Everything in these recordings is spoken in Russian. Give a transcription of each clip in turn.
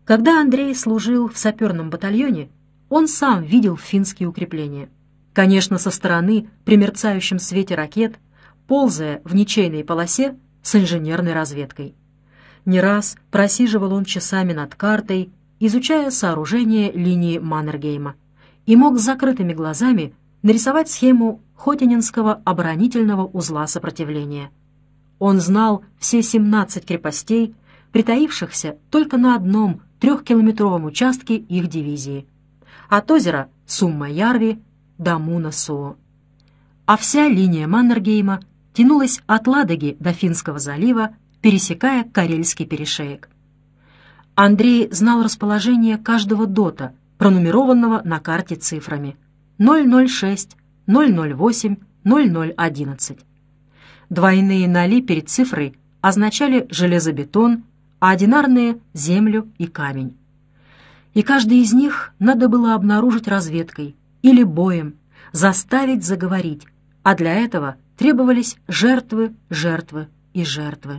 Когда Андрей служил в саперном батальоне, он сам видел финские укрепления. Конечно, со стороны, при мерцающем свете ракет, ползая в ничейной полосе с инженерной разведкой. Не раз просиживал он часами над картой, изучая сооружение линии Маннергейма, и мог с закрытыми глазами нарисовать схему Хотининского оборонительного узла сопротивления. Он знал все 17 крепостей, притаившихся только на одном 3-километровом участке их дивизии, от озера Сумма-Ярви до Муна-Соо. А вся линия Маннергейма тянулась от Ладоги до Финского залива, пересекая Карельский перешеек. Андрей знал расположение каждого дота, пронумерованного на карте цифрами 006, 008, 0011. Двойные ноли перед цифрой означали железобетон, а одинарные — землю и камень. И каждый из них надо было обнаружить разведкой или боем, заставить заговорить, а для этого требовались жертвы, жертвы и жертвы.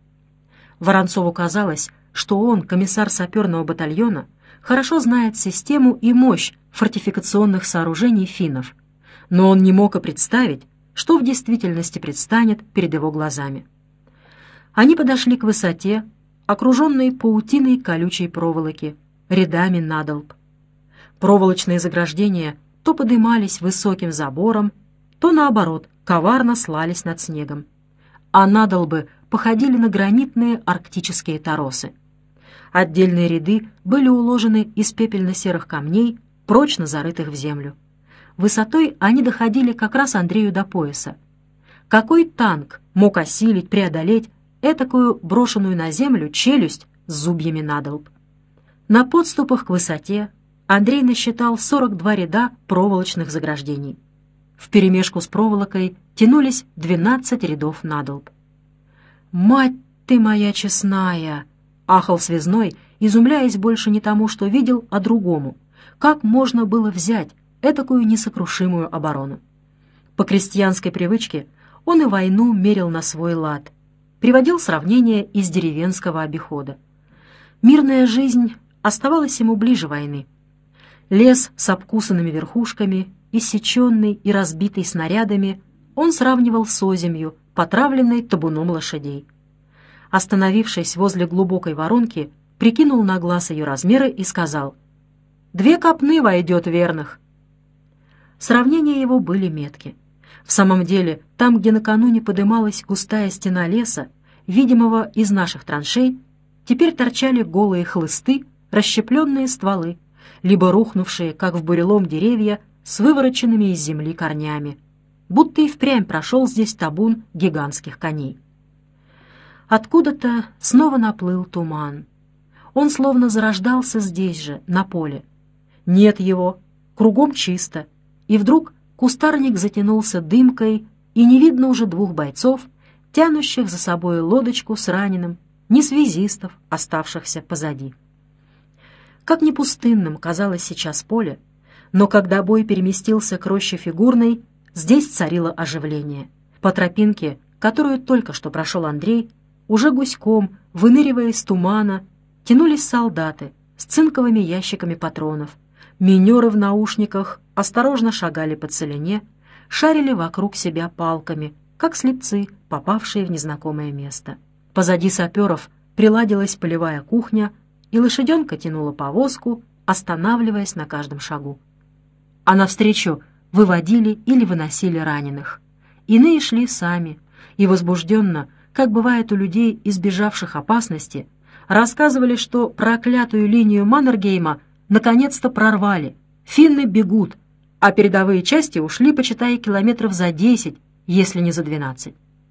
Воронцову казалось, что он, комиссар саперного батальона, хорошо знает систему и мощь фортификационных сооружений финнов, но он не мог и представить, что в действительности предстанет перед его глазами. Они подошли к высоте, окруженной паутиной колючей проволоки, рядами надолб. Проволочные заграждения то подымались высоким забором, то, наоборот, коварно слались над снегом, а надолбы походили на гранитные арктические торосы. Отдельные ряды были уложены из пепельно-серых камней, прочно зарытых в землю. Высотой они доходили как раз Андрею до пояса. Какой танк мог осилить, преодолеть этакую брошенную на землю челюсть с зубьями надолб? На подступах к высоте Андрей насчитал 42 ряда проволочных заграждений. Вперемешку с проволокой тянулись 12 рядов надолб. «Мать ты моя честная!» — ахал связной, изумляясь больше не тому, что видел, а другому. Как можно было взять этакую несокрушимую оборону? По крестьянской привычке он и войну мерил на свой лад, приводил сравнения из деревенского обихода. Мирная жизнь оставалась ему ближе войны. Лес с обкусанными верхушками, иссеченный и разбитый снарядами, он сравнивал с озимью, потравленной табуном лошадей. Остановившись возле глубокой воронки, прикинул на глаз ее размеры и сказал: «2 копны войдет верных». Сравнения его были метки. В самом деле, там, где накануне подымалась густая стена леса, видимого из наших траншей, теперь торчали голые хлысты, расщепленные стволы, либо рухнувшие, как в бурелом, деревья с вывороченными из земли корнями, будто и впрямь прошел здесь табун гигантских коней. Откуда-то снова наплыл туман. Он словно зарождался здесь же, на поле. Нет его, кругом чисто, и вдруг кустарник затянулся дымкой, и не видно уже 2 бойцов, тянущих за собой лодочку с раненым, ни связистов, оставшихся позади. Как не пустынным казалось сейчас поле, но когда бой переместился к роще Фигурной, здесь царило оживление. По тропинке, которую только что прошел Андрей, уже гуськом, выныривая из тумана, тянулись солдаты с цинковыми ящиками патронов. Минеры в наушниках осторожно шагали по целине, шарили вокруг себя палками, как слепцы, попавшие в незнакомое место. Позади саперов приладилась полевая кухня, и лошаденка тянула повозку, останавливаясь на каждом шагу. А навстречу выводили или выносили раненых. Иные шли сами, и возбужденно, как бывает у людей, избежавших опасности, рассказывали, что проклятую линию Маннергейма наконец-то прорвали, финны бегут, а передовые части ушли, почитай, километров за 10, если не за 12.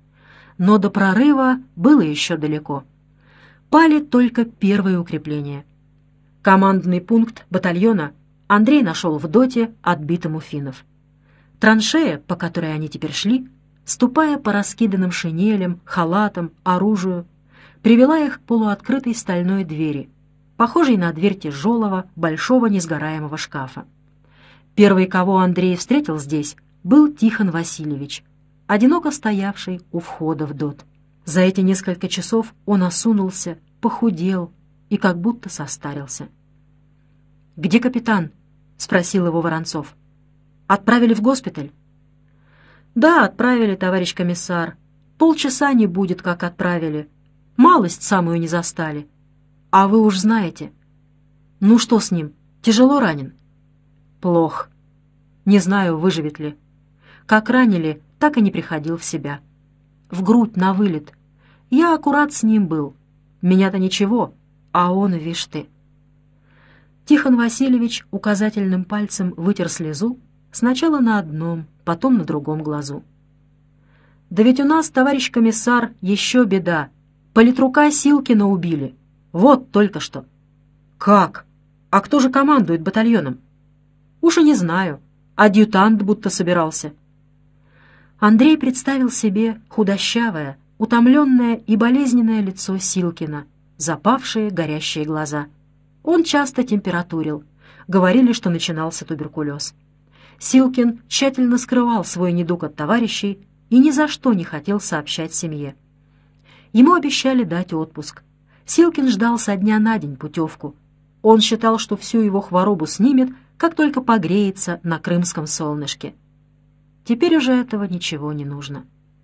Но до прорыва было еще далеко. Пали только первые укрепления. Командный пункт батальона Андрей нашел в доте, отбитом у финнов. Траншея, по которой они теперь шли, ступая по раскиданным шинелям, халатам, оружию, привела их к полуоткрытой стальной двери, похожей на дверь тяжелого, большого несгораемого шкафа. Первый, кого Андрей встретил здесь, был Тихон Васильевич, одиноко стоявший у входа в дот. За эти несколько часов он осунулся, похудел, и как будто состарился. «Где капитан?» — спросил его Воронцов. «Отправили в госпиталь?» «Да, отправили, товарищ комиссар. Полчаса не будет, как отправили. Малость самую не застали. А вы уж знаете. Ну что с ним? Тяжело ранен?» «Плохо. Не знаю, выживет ли. Как ранили, так и не приходил в себя. В грудь на вылет. Я аккурат с ним был. Меня-то ничего, а он, вишь ты». Тихон Васильевич указательным пальцем вытер слезу сначала на одном, потом на другом глазу. «Да ведь у нас, товарищ комиссар, еще беда. Политрука Силкина убили. Вот только что». «Как? А кто же командует батальоном?» «Уж и не знаю. Адъютант будто собирался». Андрей представил себе худощавое, утомленное и болезненное лицо Силкина, запавшие горящие глаза. Он часто температурил. Говорили, что начинался туберкулез. Силкин тщательно скрывал свой недуг от товарищей и ни за что не хотел сообщать семье. Ему обещали дать отпуск. Силкин ждал со дня на день путевку. Он считал, что всю его хворобу снимет, как только погреется на крымском солнышке. Теперь уже этого ничего не нужно.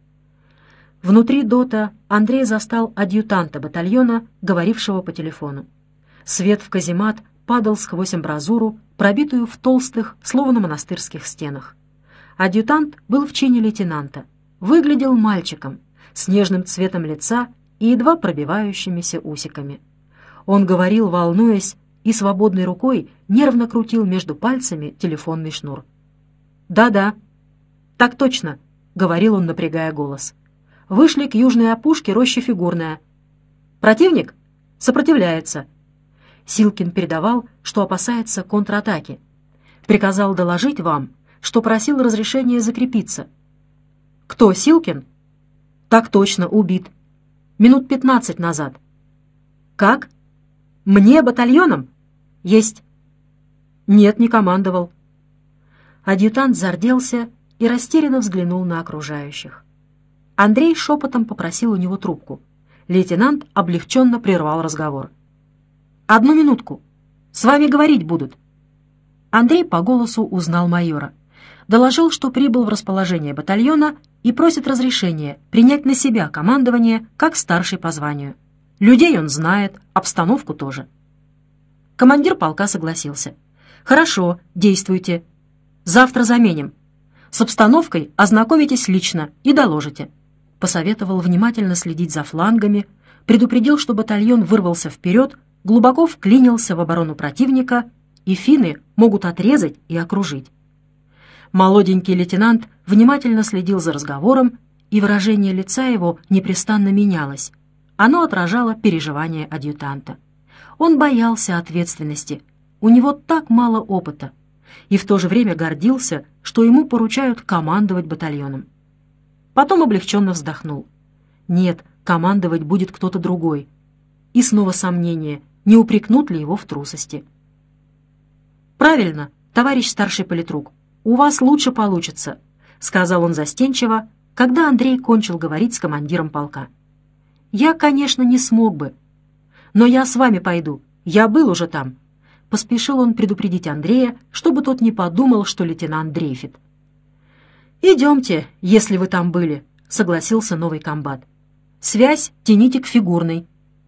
Внутри ДОТа Андрей застал адъютанта батальона, говорившего по телефону. Свет в каземат падал сквозь амбразуру, пробитую в толстых, словно монастырских стенах. Адъютант был в чине лейтенанта. Выглядел мальчиком, с нежным цветом лица и едва пробивающимися усиками. Он говорил, волнуясь, и свободной рукой нервно крутил между пальцами телефонный шнур. «Да-да, так точно», — говорил он, напрягая голос. «Вышли к южной опушке рощи Фигурная. Противник сопротивляется». Силкин передавал, что опасается контратаки. «Приказал доложить вам, что просил разрешения закрепиться». «Кто, Силкин?» «Так точно, убит. Минут 15 назад». «Как? Мне батальоном?» «Есть». «Нет, не командовал». Адъютант зарделся и растерянно взглянул на окружающих. Андрей шепотом попросил у него трубку. Лейтенант облегченно прервал разговор. «Одну минутку. С вами говорить будут». Андрей по голосу узнал майора. Доложил, что прибыл в расположение батальона и просит разрешения принять на себя командование как старший по званию. Людей он знает, обстановку тоже. Командир полка согласился. «Хорошо, действуйте. Завтра заменим. С обстановкой ознакомитесь лично и доложите». Посоветовал внимательно следить за флангами, предупредил, что батальон вырвался вперед, глубоко вклинился в оборону противника, и финны могут отрезать и окружить. Молоденький лейтенант внимательно следил за разговором, и выражение лица его непрестанно менялось. Оно отражало переживания адъютанта. Он боялся ответственности, у него так мало опыта, и в то же время гордился, что ему поручают командовать батальоном. Потом облегченно вздохнул. Нет, командовать будет кто-то другой. И снова сомнение, не упрекнут ли его в трусости. «Правильно, товарищ старший политрук, у вас лучше получится», — сказал он застенчиво, когда Андрей кончил говорить с командиром полка. «Я, конечно, не смог бы, но я с вами пойду, я был уже там», — поспешил он предупредить Андрея, чтобы тот не подумал, что лейтенант дрейфит. «Идемте, если вы там были», — согласился новый комбат. «Связь тяните к Фигурной».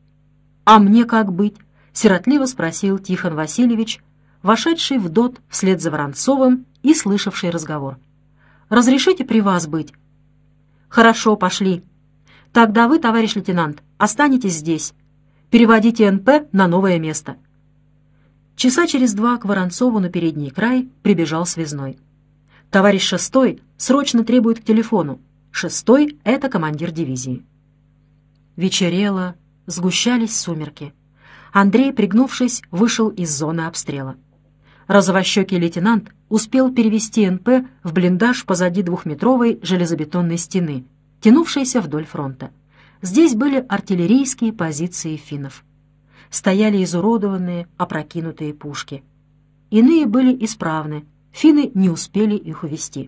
«А мне как быть?» — сиротливо спросил Тихон Васильевич, вошедший в ДОТ вслед за Воронцовым и слышавший разговор. «Разрешите при вас быть?» «Хорошо, пошли. Тогда вы, товарищ лейтенант, останетесь здесь. Переводите НП на новое место». Часа через 2 к Воронцову на передний край прибежал связной. «Товарищ шестой срочно требует к телефону. Шестой — это командир дивизии». Вечерело, сгущались сумерки. Андрей, пригнувшись, вышел из зоны обстрела. Розовощекий лейтенант успел перевести НП в блиндаж позади 2-метровой железобетонной стены, тянувшейся вдоль фронта. Здесь были артиллерийские позиции финнов. Стояли изуродованные, опрокинутые пушки. Иные были исправны, финны не успели их увести.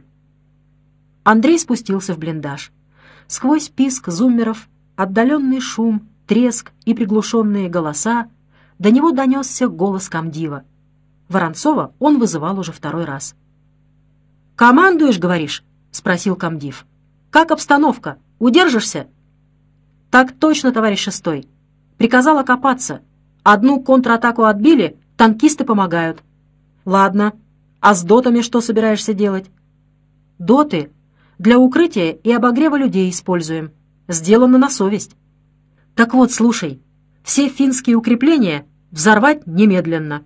Андрей спустился в блиндаж. Сквозь писк зуммеров, отдаленный шум, треск и приглушенные голоса до него донесся голос комдива. Воронцова он вызывал уже второй раз. «Командуешь, говоришь?» — спросил комдив. «Как обстановка? Удержишься?» «Так точно, товарищ шестой. Приказал окопаться. Одну контратаку отбили, танкисты помогают». «Ладно. А с дотами что собираешься делать?» «Доты для укрытия и обогрева людей используем. Сделано на совесть». «Так вот, слушай, все финские укрепления взорвать немедленно».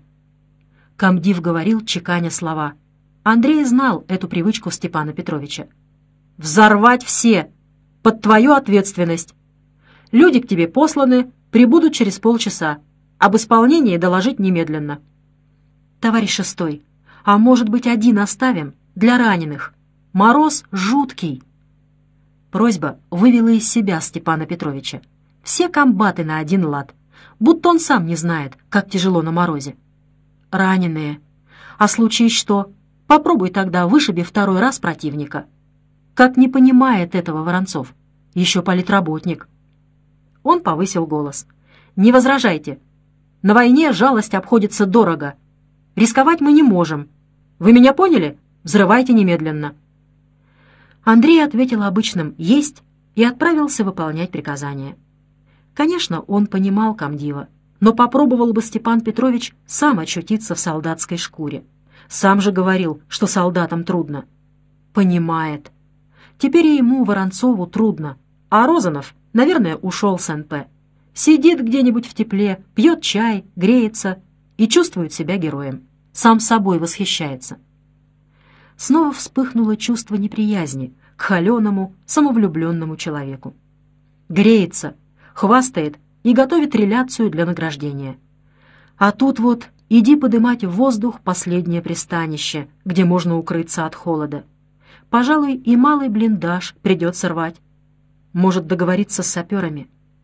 Комдив говорил, чеканя слова. Андрей знал эту привычку Степана Петровича. «Взорвать все! Под твою ответственность! Люди к тебе посланы, прибудут через полчаса. Об исполнении доложить немедленно». «Товарищ шестой, а может быть, один оставим для раненых? Мороз жуткий». Просьба вывела из себя Степана Петровича. Все комбаты на один лад, будто он сам не знает, как тяжело на морозе. «Раненые. А случись что, попробуй тогда вышиби второй раз противника». Как не понимает этого Воронцов, еще политработник. Он повысил голос. «Не возражайте. На войне жалость обходится дорого. Рисковать мы не можем. Вы меня поняли? Взрывайте немедленно». Андрей ответил обычным «есть» и отправился выполнять приказания. Конечно, он понимал комдива, но попробовал бы Степан Петрович сам очутиться в солдатской шкуре. Сам же говорил, что солдатам трудно. Понимает. Теперь и ему, Воронцову, трудно, а Розанов, наверное, ушел с НП. Сидит где-нибудь в тепле, пьет чай, греется и чувствует себя героем. Сам собой восхищается. Снова вспыхнуло чувство неприязни к холеному, самовлюбленному человеку. Греется, хвастает и готовит реляцию для награждения. А тут вот иди подымать в воздух последнее пристанище, где можно укрыться от холода. Пожалуй, и малый блиндаж придется рвать. Может договориться с саперами.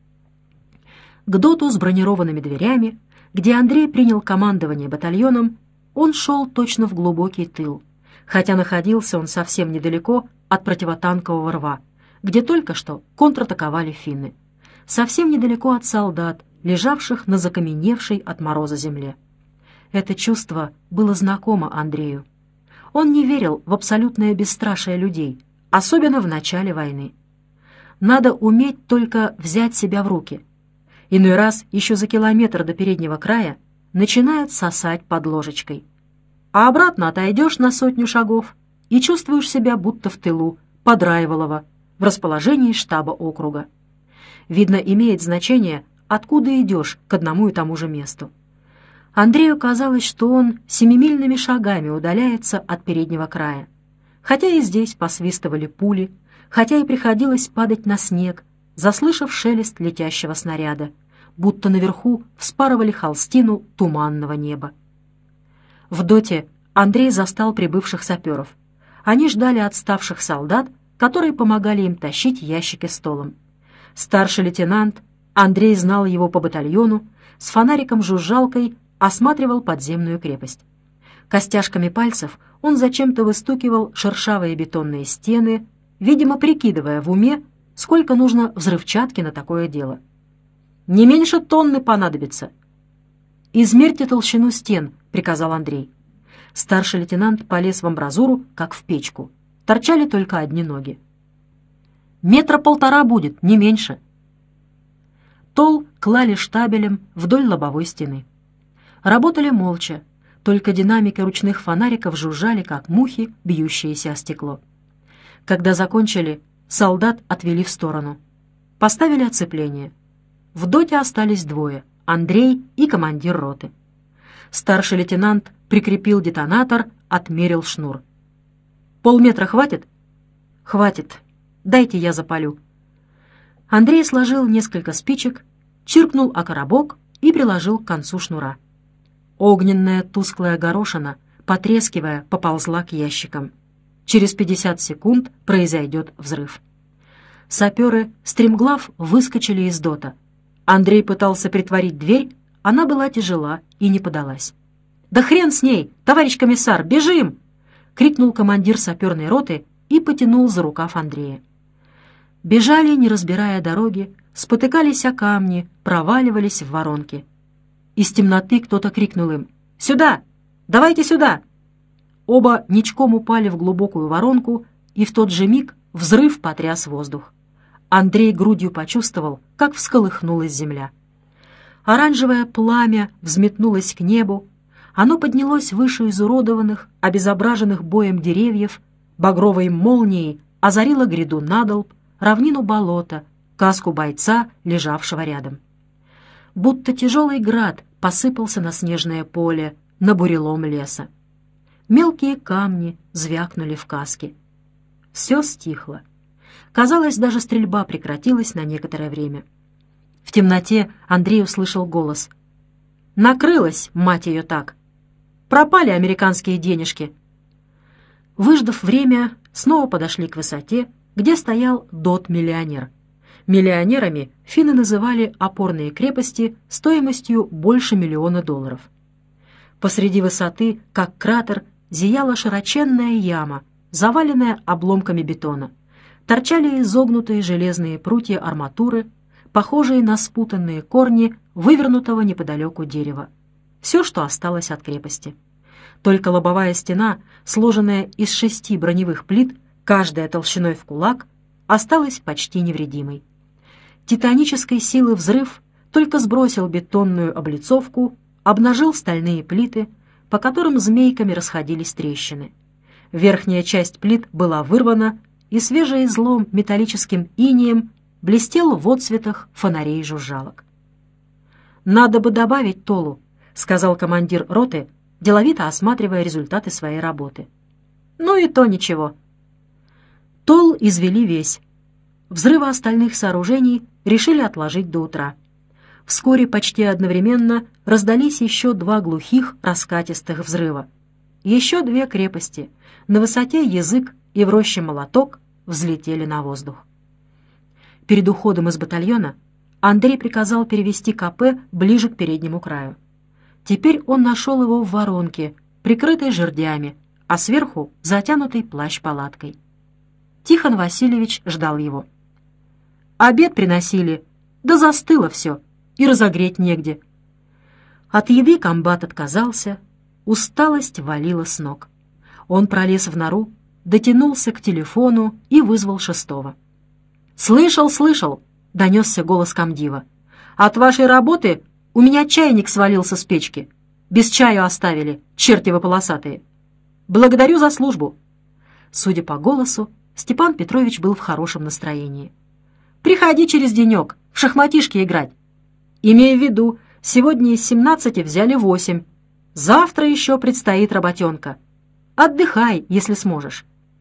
К доту с бронированными дверями, где Андрей принял командование батальоном, он шел точно в глубокий тыл, хотя находился он совсем недалеко от противотанкового рва, где только что контратаковали финны, совсем недалеко от солдат, лежавших на закаменевшей от мороза земле. Это чувство было знакомо Андрею. Он не верил в абсолютное бесстрашие людей, особенно в начале войны. Надо уметь только взять себя в руки. Иной раз еще за километр до переднего края начинает сосать под ложечкой. А обратно отойдешь на 100 шагов и чувствуешь себя будто в тылу, под Райволово, в расположении штаба округа. Видно, имеет значение, откуда идешь к одному и тому же месту. Андрею казалось, что он семимильными шагами удаляется от переднего края. Хотя и здесь посвистывали пули, хотя и приходилось падать на снег, заслышав шелест летящего снаряда, будто наверху вспарывали холстину туманного неба. В доте Андрей застал прибывших саперов. Они ждали отставших солдат, которые помогали им тащить ящики столом. Старший лейтенант, Андрей знал его по батальону, с фонариком-жужжалкой осматривал подземную крепость. Костяшками пальцев он зачем-то выстукивал шершавые бетонные стены, видимо, прикидывая в уме, сколько нужно взрывчатки на такое дело. «Не меньше тонны понадобится». «Измерьте толщину стен», — приказал Андрей. Старший лейтенант полез в амбразуру, как в печку. Торчали только одни ноги. «1,5 метра будет, не меньше». Тол клали штабелем вдоль лобовой стены. Работали молча, только динамики ручных фонариков жужжали, как мухи, бьющиеся о стекло. Когда закончили, солдат отвели в сторону. Поставили оцепление. В доте остались двое — Андрей и командир роты. Старший лейтенант прикрепил детонатор, отмерил шнур. «Полметра хватит?» «Хватит. Дайте я запалю». Андрей сложил несколько спичек, чиркнул о коробок и приложил к концу шнура. Огненная тусклая горошина, потрескивая, поползла к ящикам. Через 50 секунд произойдет взрыв. Саперы стремглав выскочили из дота. Андрей пытался притворить дверь, она была тяжела и не подалась. «Да хрен с ней! Товарищ комиссар, бежим!» — крикнул командир саперной роты и потянул за рукав Андрея. Бежали, не разбирая дороги, спотыкались о камни, проваливались в воронки. Из темноты кто-то крикнул им: «Сюда! Давайте сюда!» Оба ничком упали в глубокую воронку, и в тот же миг взрыв потряс воздух. Андрей грудью почувствовал, как всколыхнулась земля. Оранжевое пламя взметнулось к небу, оно поднялось выше изуродованных, обезображенных боем деревьев, багровой молнией озарило гряду надолб, равнину болота, каску бойца, лежавшего рядом. Будто тяжелый град посыпался на снежное поле, на бурелом леса. Мелкие камни звякнули в каске. Все стихло. Казалось, даже стрельба прекратилась на некоторое время. В темноте Андрей услышал голос. «Накрылась, мать ее, так! Пропали американские денежки!» Выждав время, снова подошли к высоте, где стоял ДОТ-миллионер. Миллионерами финны называли опорные крепости стоимостью больше $1 миллиона. Посреди высоты, как кратер, зияла широченная яма, заваленная обломками бетона. Торчали изогнутые железные прутья арматуры, похожие на спутанные корни вывернутого неподалеку дерева. Все, что осталось от крепости. Только лобовая стена, сложенная из 6 броневых плит, каждая толщиной в кулак, осталась почти невредимой. Титанической силы взрыв только сбросил бетонную облицовку, обнажил стальные плиты, по которым змейками расходились трещины. Верхняя часть плит была вырвана, и свежий излом металлическим инеем блестел в отсветах фонарей жужжалок. «Надо бы добавить толу», — сказал командир роты, деловито осматривая результаты своей работы. «Ну и то ничего». Тол извели весь. Взрывы остальных сооружений решили отложить до утра. Вскоре почти одновременно раздались еще 2 глухих раскатистых взрыва. Еще 2 крепости на высоте Язык и в роще Молоток взлетели на воздух. Перед уходом из батальона Андрей приказал перевести КП ближе к переднему краю. Теперь он нашел его в воронке, прикрытой жердями, а сверху затянутый плащ-палаткой. Тихон Васильевич ждал его. «Обед приносили, да застыло все, и разогреть негде». От еды комбат отказался, усталость валила с ног. Он пролез в нору, дотянулся к телефону и вызвал 6-го. «Слышал, слышал!» — донесся голос комдива. «От вашей работы у меня чайник свалился с печки. Без чаю оставили, черти вы полосатые. Благодарю за службу». Судя по голосу, Степан Петрович был в хорошем настроении. «Приходи через денек в шахматишки играть. Имей в виду, сегодня из 17 взяли 8. Завтра еще предстоит работенка. Отдыхай, если сможешь».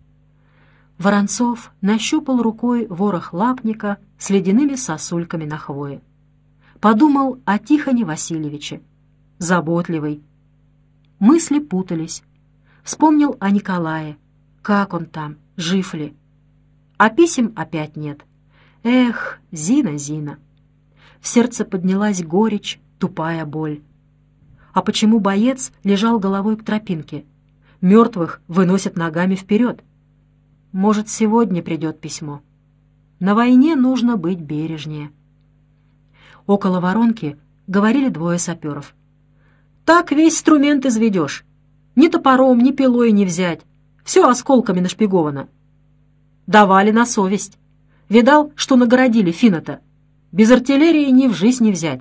Воронцов нащупал рукой ворох лапника с ледяными сосульками на хвое. Подумал о Тихоне Васильевиче. Заботливый. Мысли путались. Вспомнил о Николае. Как он там, жив ли? А писем опять нет. Эх, Зина, Зина. В сердце поднялась горечь, тупая боль. А почему боец лежал головой к тропинке? Мертвых выносят ногами вперед. Может, сегодня придет письмо. На войне нужно быть бережнее. Около воронки говорили 2 саперов. «Так весь инструмент изведешь. Ни топором, ни пилой не взять. Все осколками нашпиговано». Давали на совесть. Видал, что нагородили финна-то? Без артиллерии ни в жизнь не взять.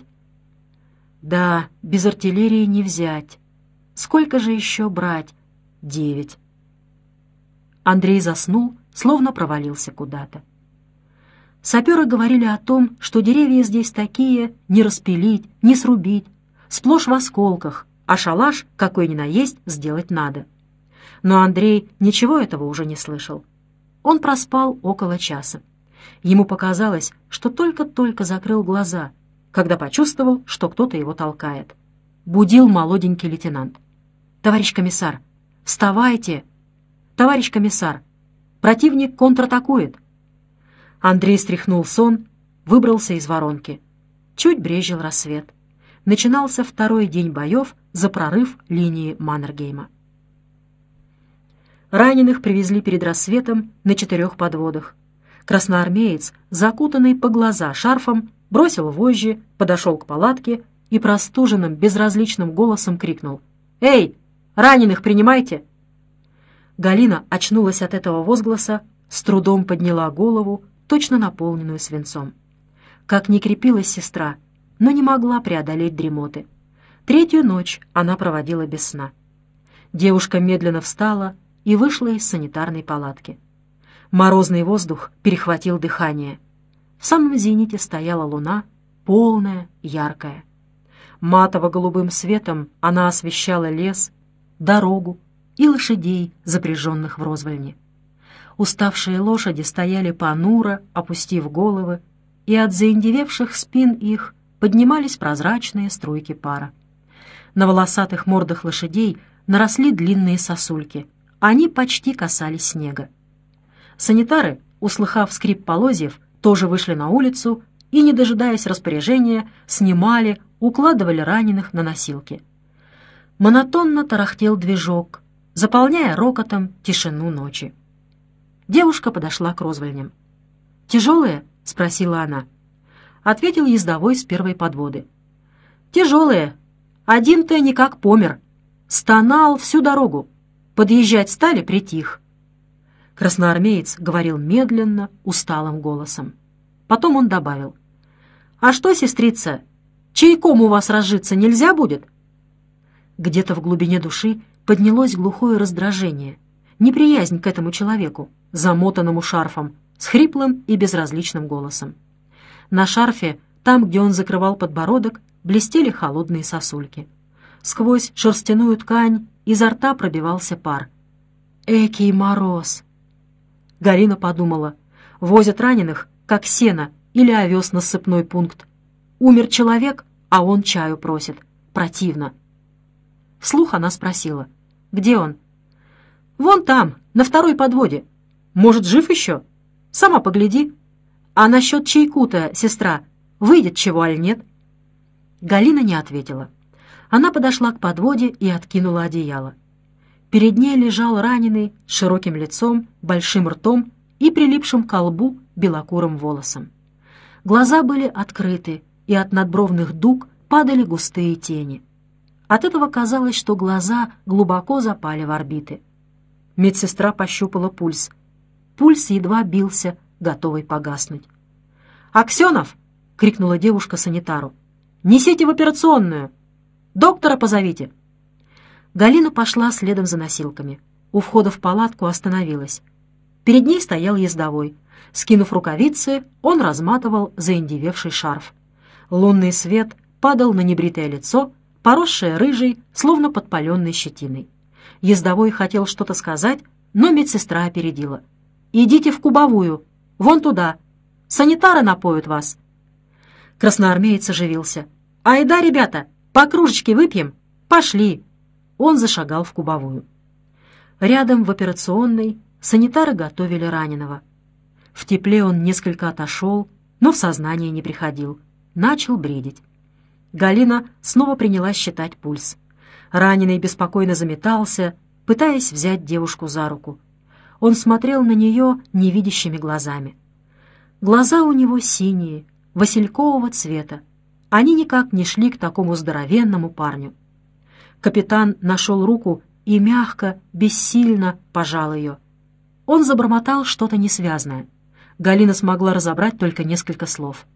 Да, без артиллерии не взять. Сколько же еще брать? 9. Андрей заснул, словно провалился куда-то. Саперы говорили о том, что деревья здесь такие, не распилить, не срубить, сплошь в осколках, а шалаш, какой ни на есть, сделать надо. Но Андрей ничего этого уже не слышал. Он проспал около часа. Ему показалось, что только-только закрыл глаза, когда почувствовал, что кто-то его толкает. Будил молоденький лейтенант. «Товарищ комиссар, вставайте! Товарищ комиссар, противник контратакует!» Андрей стряхнул сон, выбрался из воронки. Чуть брезжил рассвет. Начинался 2-й день боев за прорыв линии Маннергейма. Раненых привезли перед рассветом на 4 подводах. Красноармеец, закутанный по глаза шарфом, бросил вожжи, подошел к палатке и простуженным, безразличным голосом крикнул: «Эй, раненых принимайте!» Галина очнулась от этого возгласа, с трудом подняла голову, точно наполненную свинцом. Как ни крепилась сестра, но не могла преодолеть дремоты. Третью ночь она проводила без сна. Девушка медленно встала и вышла из санитарной палатки. Морозный воздух перехватил дыхание. В самом зените стояла луна, полная, яркая. Матово-голубым светом она освещала лес, дорогу и лошадей, запряженных в розвальне. Уставшие лошади стояли понуро, опустив головы, и от заиндевевших спин их поднимались прозрачные струйки пара. На волосатых мордах лошадей наросли длинные сосульки. Они почти касались снега. Санитары, услыхав скрип полозьев, тоже вышли на улицу и, не дожидаясь распоряжения, снимали, укладывали раненых на носилки. Монотонно тарахтел движок, заполняя рокотом тишину ночи. Девушка подошла к розвальням. «Тяжелые?» — спросила она. Ответил ездовой с первой подводы. «Тяжелые. Один-то никак помер. Стонал всю дорогу. Подъезжать стали, притих». Красноармеец говорил медленно, усталым голосом. Потом он добавил: «А что, сестрица, чайком у вас разжиться нельзя будет?» Где-то в глубине души поднялось глухое раздражение, неприязнь к этому человеку, замотанному шарфом, с хриплым и безразличным голосом. На шарфе, там, где он закрывал подбородок, блестели холодные сосульки. Сквозь шерстяную ткань изо рта пробивался пар. «Экий мороз!» Галина подумала: возят раненых, как сено или овес на ссыпной пункт. Умер человек, а он чаю просит. Противно. Вслух она спросила: «Где он?» «Вон там, на второй подводе. Может, жив еще? Сама погляди. А насчет чайку-то, сестра, выйдет чего, аль нет?» Галина не ответила. Она подошла к подводе и откинула одеяло. Перед ней лежал раненый с широким лицом, большим ртом и прилипшим к лбу белокурым волосом. Глаза были открыты, и от надбровных дуг падали густые тени. От этого казалось, что глаза глубоко запали в орбиты. Медсестра пощупала пульс. Пульс едва бился, готовый погаснуть. «Аксенов!» — крикнула девушка санитару. «Несите в операционную! Доктора позовите!» Галина пошла следом за носилками. У входа в палатку остановилась. Перед ней стоял ездовой. Скинув рукавицы, он разматывал заиндевевший шарф. Лунный свет падал на небритое лицо, поросшее рыжей, словно подпаленной щетиной. Ездовой хотел что-то сказать, но медсестра опередила. «Идите в кубовую, вон туда. Санитары напоют вас». Красноармеец оживился. «Айда, ребята, по кружечке выпьем? Пошли!» Он зашагал в кубовую. Рядом в операционной санитары готовили раненого. В тепле он несколько отошел, но в сознание не приходил. Начал бредить. Галина снова принялась считать пульс. Раненый беспокойно заметался, пытаясь взять девушку за руку. Он смотрел на нее невидящими глазами. Глаза у него синие, василькового цвета. Они никак не шли к такому здоровенному парню. Капитан нашел руку и мягко, бессильно пожал ее. Он забормотал что-то несвязное. Галина смогла разобрать только несколько слов.